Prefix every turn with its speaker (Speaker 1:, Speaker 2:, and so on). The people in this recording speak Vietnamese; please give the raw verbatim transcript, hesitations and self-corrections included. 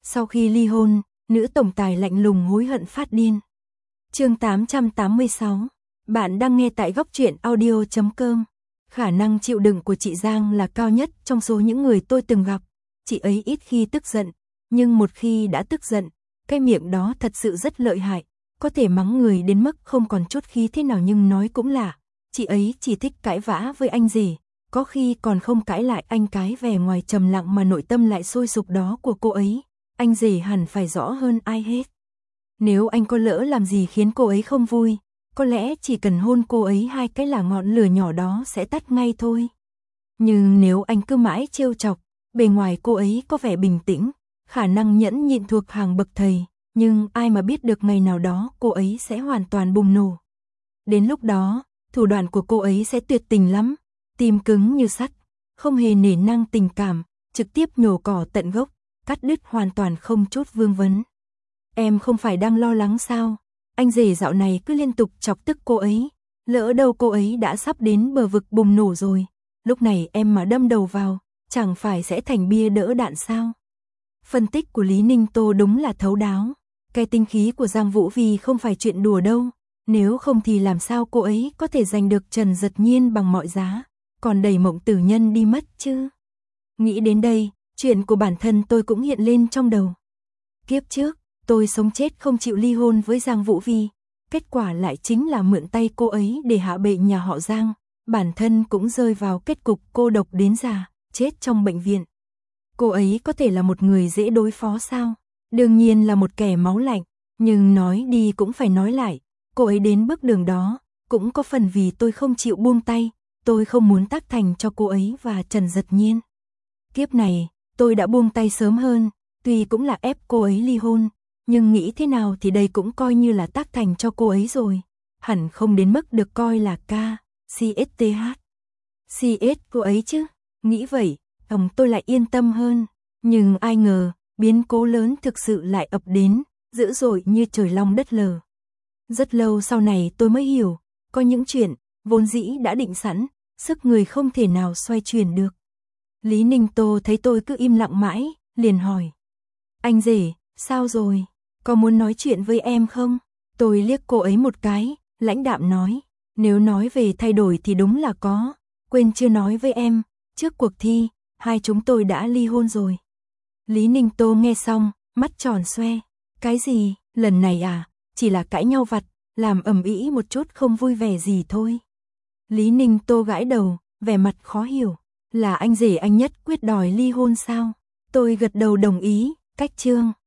Speaker 1: Sau khi ly hôn, nữ tổng tài lạnh lùng hối hận phát điên. Chương tám trăm tám mươi sáu. Bạn đang nghe tại góc truyện audio chấm com. Khả năng chịu đựng của chị Giang là cao nhất trong số những người tôi từng gặp. Chị ấy ít khi tức giận, nhưng một khi đã tức giận, cái miệng đó thật sự rất lợi hại, có thể mắng người đến mức không còn chút khí thế nào, nhưng nói cũng lạ. Chị ấy chỉ thích cãi vã với anh rể, có khi còn không cãi lại anh, cái vẻ ngoài trầm lặng mà nội tâm lại sôi sục đó của cô ấy. Anh rể hẳn phải rõ hơn ai hết. Nếu anh có lỡ làm gì khiến cô ấy không vui, có lẽ chỉ cần hôn cô ấy hai cái là ngọn lửa nhỏ đó sẽ tắt ngay thôi. Nhưng nếu anh cứ mãi trêu chọc, bề ngoài cô ấy có vẻ bình tĩnh, khả năng nhẫn nhịn thuộc hàng bậc thầy, nhưng ai mà biết được ngày nào đó cô ấy sẽ hoàn toàn bùng nổ. Đến lúc đó, thủ đoạn của cô ấy sẽ tuyệt tình lắm, tim cứng như sắt, không hề nể nang tình cảm, trực tiếp nhổ cỏ tận gốc, cắt đứt hoàn toàn không chút vương vấn. Em không phải đang lo lắng sao? Anh rể dạo này cứ liên tục chọc tức cô ấy, lỡ đâu cô ấy đã sắp đến bờ vực bùng nổ rồi, lúc này em mà đâm đầu vào, chẳng phải sẽ thành bia đỡ đạn sao? Phân tích của Lý Ninh Tô đúng là thấu đáo, cái tinh khí của Giang Vũ Vi không phải chuyện đùa đâu, nếu không thì làm sao cô ấy có thể giành được Trần Dật Nhiên bằng mọi giá, còn đẩy Mộng Tử Nhân đi mất chứ? Nghĩ đến đây, chuyện của bản thân tôi cũng hiện lên trong đầu. Kiếp trước, tôi sống chết không chịu ly hôn với Giang Vũ Vi, kết quả lại chính là mượn tay cô ấy để hạ bệ nhà họ Giang, bản thân cũng rơi vào kết cục cô độc đến già, chết trong bệnh viện. Cô ấy có thể là một người dễ đối phó sao? Đương nhiên là một kẻ máu lạnh, nhưng nói đi cũng phải nói lại, cô ấy đến bước đường đó, cũng có phần vì tôi không chịu buông tay, tôi không muốn tác thành cho cô ấy và Trần Dật Nhiên. Kiếp này, tôi đã buông tay sớm hơn, tuy cũng là ép cô ấy ly hôn, nhưng nghĩ thế nào thì đây cũng coi như là tác thành cho cô ấy rồi, hẳn không đến mức được coi là ca, xê ét tê hát. xê ét cô ấy chứ, nghĩ vậy, lòng tôi lại yên tâm hơn, nhưng ai ngờ, biến cố lớn thực sự lại ập đến, dữ dội như trời long đất lở. Rất lâu sau này tôi mới hiểu, có những chuyện, vốn dĩ đã định sẵn, sức người không thể nào xoay chuyển được. Lý Ninh Tô thấy tôi cứ im lặng mãi, liền hỏi. Anh rể, sao rồi? Có muốn nói chuyện với em không? Tôi liếc cô ấy một cái, lãnh đạm nói. Nếu nói về thay đổi thì đúng là có. Quên chưa nói với em, trước cuộc thi, hai chúng tôi đã ly hôn rồi. Lý Ninh Tô nghe xong, mắt tròn xoe. Cái gì, lần này à, chỉ là cãi nhau vặt, làm ầm ĩ một chút không vui vẻ gì thôi. Lý Ninh Tô gãi đầu, vẻ mặt khó hiểu. Là anh rể anh Nhất quyết đòi ly hôn sao? Tôi gật đầu đồng ý, cách chương.